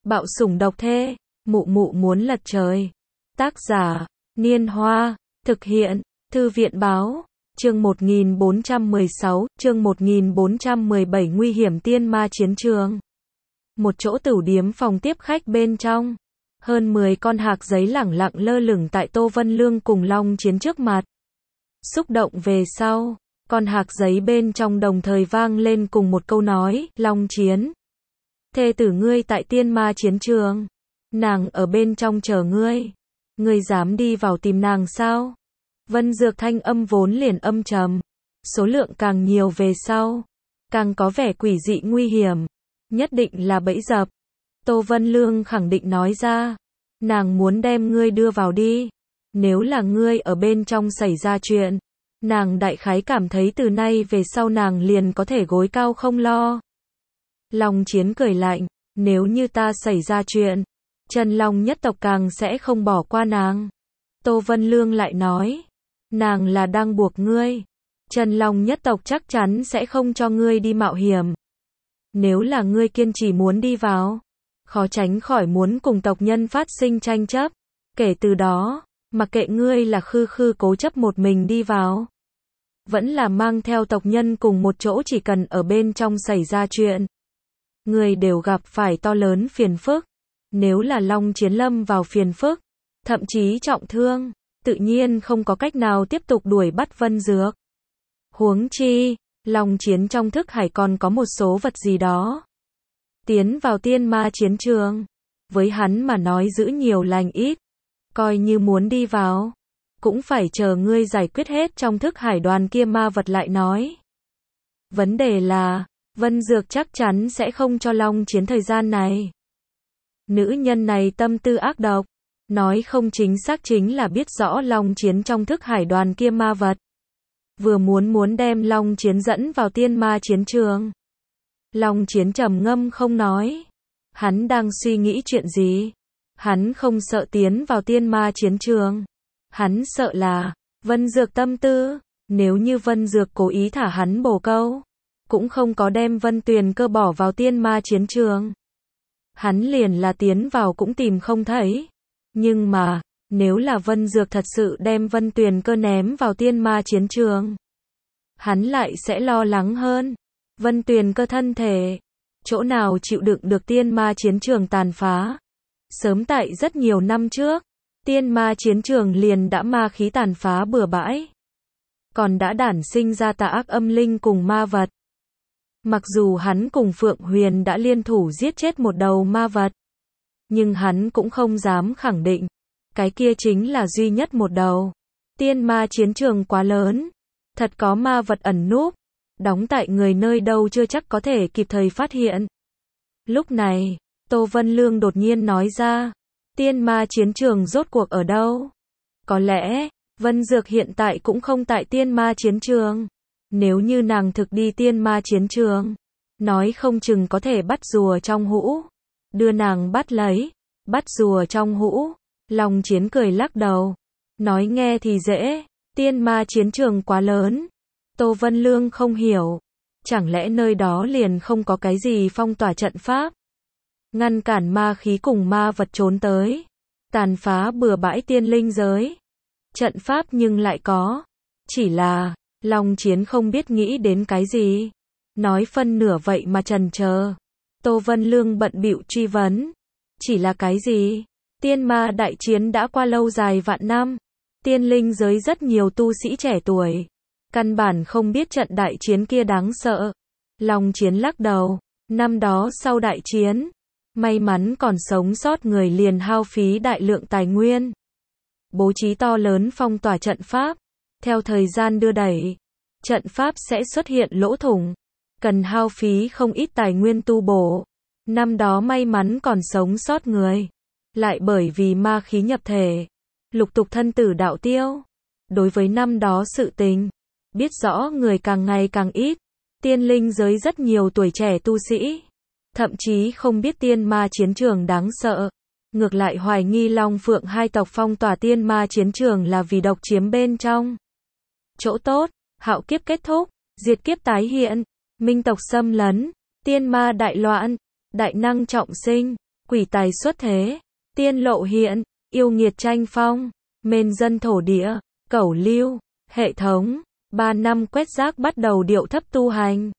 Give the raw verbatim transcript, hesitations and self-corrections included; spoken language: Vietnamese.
Bạo sủng độc thê, mụ mụ muốn lật trời. Tác giả, Niên Hoa, thực hiện, Thư viện Báo, chương một nghìn bốn trăm mười sáu, chương một nghìn bốn trăm mười bảy nguy hiểm tiên ma chiến trường. Một chỗ tửu điếm phòng tiếp khách bên trong. Hơn mười con hạc giấy lẳng lặng lơ lửng tại Tô Vân Lương cùng Long Chiến trước mặt. Xúc động về sau, con hạc giấy bên trong đồng thời vang lên cùng một câu nói, Long Chiến. Thê tử ngươi tại tiên ma chiến trường. Nàng ở bên trong chờ ngươi. Ngươi dám đi vào tìm nàng sao? Vân Dược thanh âm vốn liền âm trầm. Số lượng càng nhiều về sau, càng có vẻ quỷ dị nguy hiểm. Nhất định là bẫy dập. Tô Vân Lương khẳng định nói ra. Nàng muốn đem ngươi đưa vào đi. Nếu là ngươi ở bên trong xảy ra chuyện, nàng đại khái cảm thấy từ nay về sau nàng liền có thể gối cao không lo. Long Chiến cười lạnh, nếu như ta xảy ra chuyện, Trần Long nhất tộc càng sẽ không bỏ qua nàng. Tô Vân Lương lại nói, nàng là đang buộc ngươi. Trần Long nhất tộc chắc chắn sẽ không cho ngươi đi mạo hiểm. Nếu là ngươi kiên trì muốn đi vào, khó tránh khỏi muốn cùng tộc nhân phát sinh tranh chấp. Kể từ đó, mặc kệ ngươi là khư khư cố chấp một mình đi vào, vẫn là mang theo tộc nhân cùng một chỗ, chỉ cần ở bên trong xảy ra chuyện, người đều gặp phải to lớn phiền phức. Nếu là Long Chiến lâm vào phiền phức, thậm chí trọng thương, tự nhiên không có cách nào tiếp tục đuổi bắt Vân Dược. Huống chi, Long Chiến trong thức hải còn có một số vật gì đó. Tiến vào tiên ma chiến trường, với hắn mà nói giữ nhiều lành ít. Coi như muốn đi vào, cũng phải chờ ngươi giải quyết hết trong thức hải đoàn kia ma vật lại nói. Vấn đề là, Vân Dược chắc chắn sẽ không cho Long Chiến thời gian này. Nữ nhân này tâm tư ác độc, nói không chính xác chính là biết rõ Long Chiến trong thức hải đoàn kia ma vật. Vừa muốn muốn đem Long Chiến dẫn vào tiên ma chiến trường. Long Chiến trầm ngâm không nói. Hắn đang suy nghĩ chuyện gì? Hắn không sợ tiến vào tiên ma chiến trường. Hắn sợ là Vân Dược tâm tư. Nếu như Vân Dược cố ý thả hắn bồ câu, cũng không có đem Vân Tuyền Cơ bỏ vào tiên ma chiến trường, hắn liền là tiến vào cũng tìm không thấy. Nhưng mà, nếu là Vân Dược thật sự đem Vân Tuyền Cơ ném vào tiên ma chiến trường, hắn lại sẽ lo lắng hơn. Vân Tuyền Cơ thân thể, chỗ nào chịu đựng được tiên ma chiến trường tàn phá. Sớm tại rất nhiều năm trước, tiên ma chiến trường liền đã ma khí tàn phá bừa bãi. Còn đã đản sinh ra tà ác âm linh cùng ma vật. Mặc dù hắn cùng Phượng Huyền đã liên thủ giết chết một đầu ma vật, nhưng hắn cũng không dám khẳng định, cái kia chính là duy nhất một đầu. Tiên ma chiến trường quá lớn, thật có ma vật ẩn núp, đóng tại người nơi đâu chưa chắc có thể kịp thời phát hiện. Lúc này, Tô Vân Lương đột nhiên nói ra, tiên ma chiến trường rốt cuộc ở đâu? Có lẽ, Vân Dược hiện tại cũng không tại tiên ma chiến trường. Nếu như nàng thực đi tiên ma chiến trường, nói không chừng có thể bắt rùa trong hũ. Đưa nàng bắt lấy, bắt rùa trong hũ. Long Chiến cười lắc đầu, nói nghe thì dễ, tiên ma chiến trường quá lớn. Tô Vân Lương không hiểu, chẳng lẽ nơi đó liền không có cái gì phong tỏa trận pháp, ngăn cản ma khí cùng ma vật trốn tới, tàn phá bừa bãi tiên linh giới. Trận pháp nhưng lại có, chỉ là Long Chiến không biết nghĩ đến cái gì, nói phân nửa vậy mà chần chờ. Tô Vân Lương bận bịu truy vấn, chỉ là cái gì? Tiên ma đại chiến đã qua lâu dài vạn năm, tiên linh giới rất nhiều tu sĩ trẻ tuổi, căn bản không biết trận đại chiến kia đáng sợ. Long Chiến lắc đầu, năm đó sau đại chiến, may mắn còn sống sót người liền hao phí đại lượng tài nguyên, bố trí to lớn phong tỏa trận pháp. Theo thời gian đưa đẩy, trận pháp sẽ xuất hiện lỗ thủng, cần hao phí không ít tài nguyên tu bổ. Năm đó may mắn còn sống sót người, lại bởi vì ma khí nhập thể, lục tục thân tử đạo tiêu. Đối với năm đó sự tình, biết rõ người càng ngày càng ít. Tiên linh giới rất nhiều tuổi trẻ tu sĩ, thậm chí không biết tiên ma chiến trường đáng sợ. Ngược lại hoài nghi Long Phượng hai tộc phong tỏa tiên ma chiến trường là vì độc chiếm bên trong chỗ tốt. Hạo kiếp kết thúc, diệt kiếp tái hiện, minh tộc xâm lấn, tiên ma đại loạn, đại năng trọng sinh, quỷ tài xuất thế, tiên lộ hiện, yêu nghiệt tranh phong, mên dân thổ địa, cẩu lưu, hệ thống, ba năm quét rác bắt đầu điệu thấp tu hành.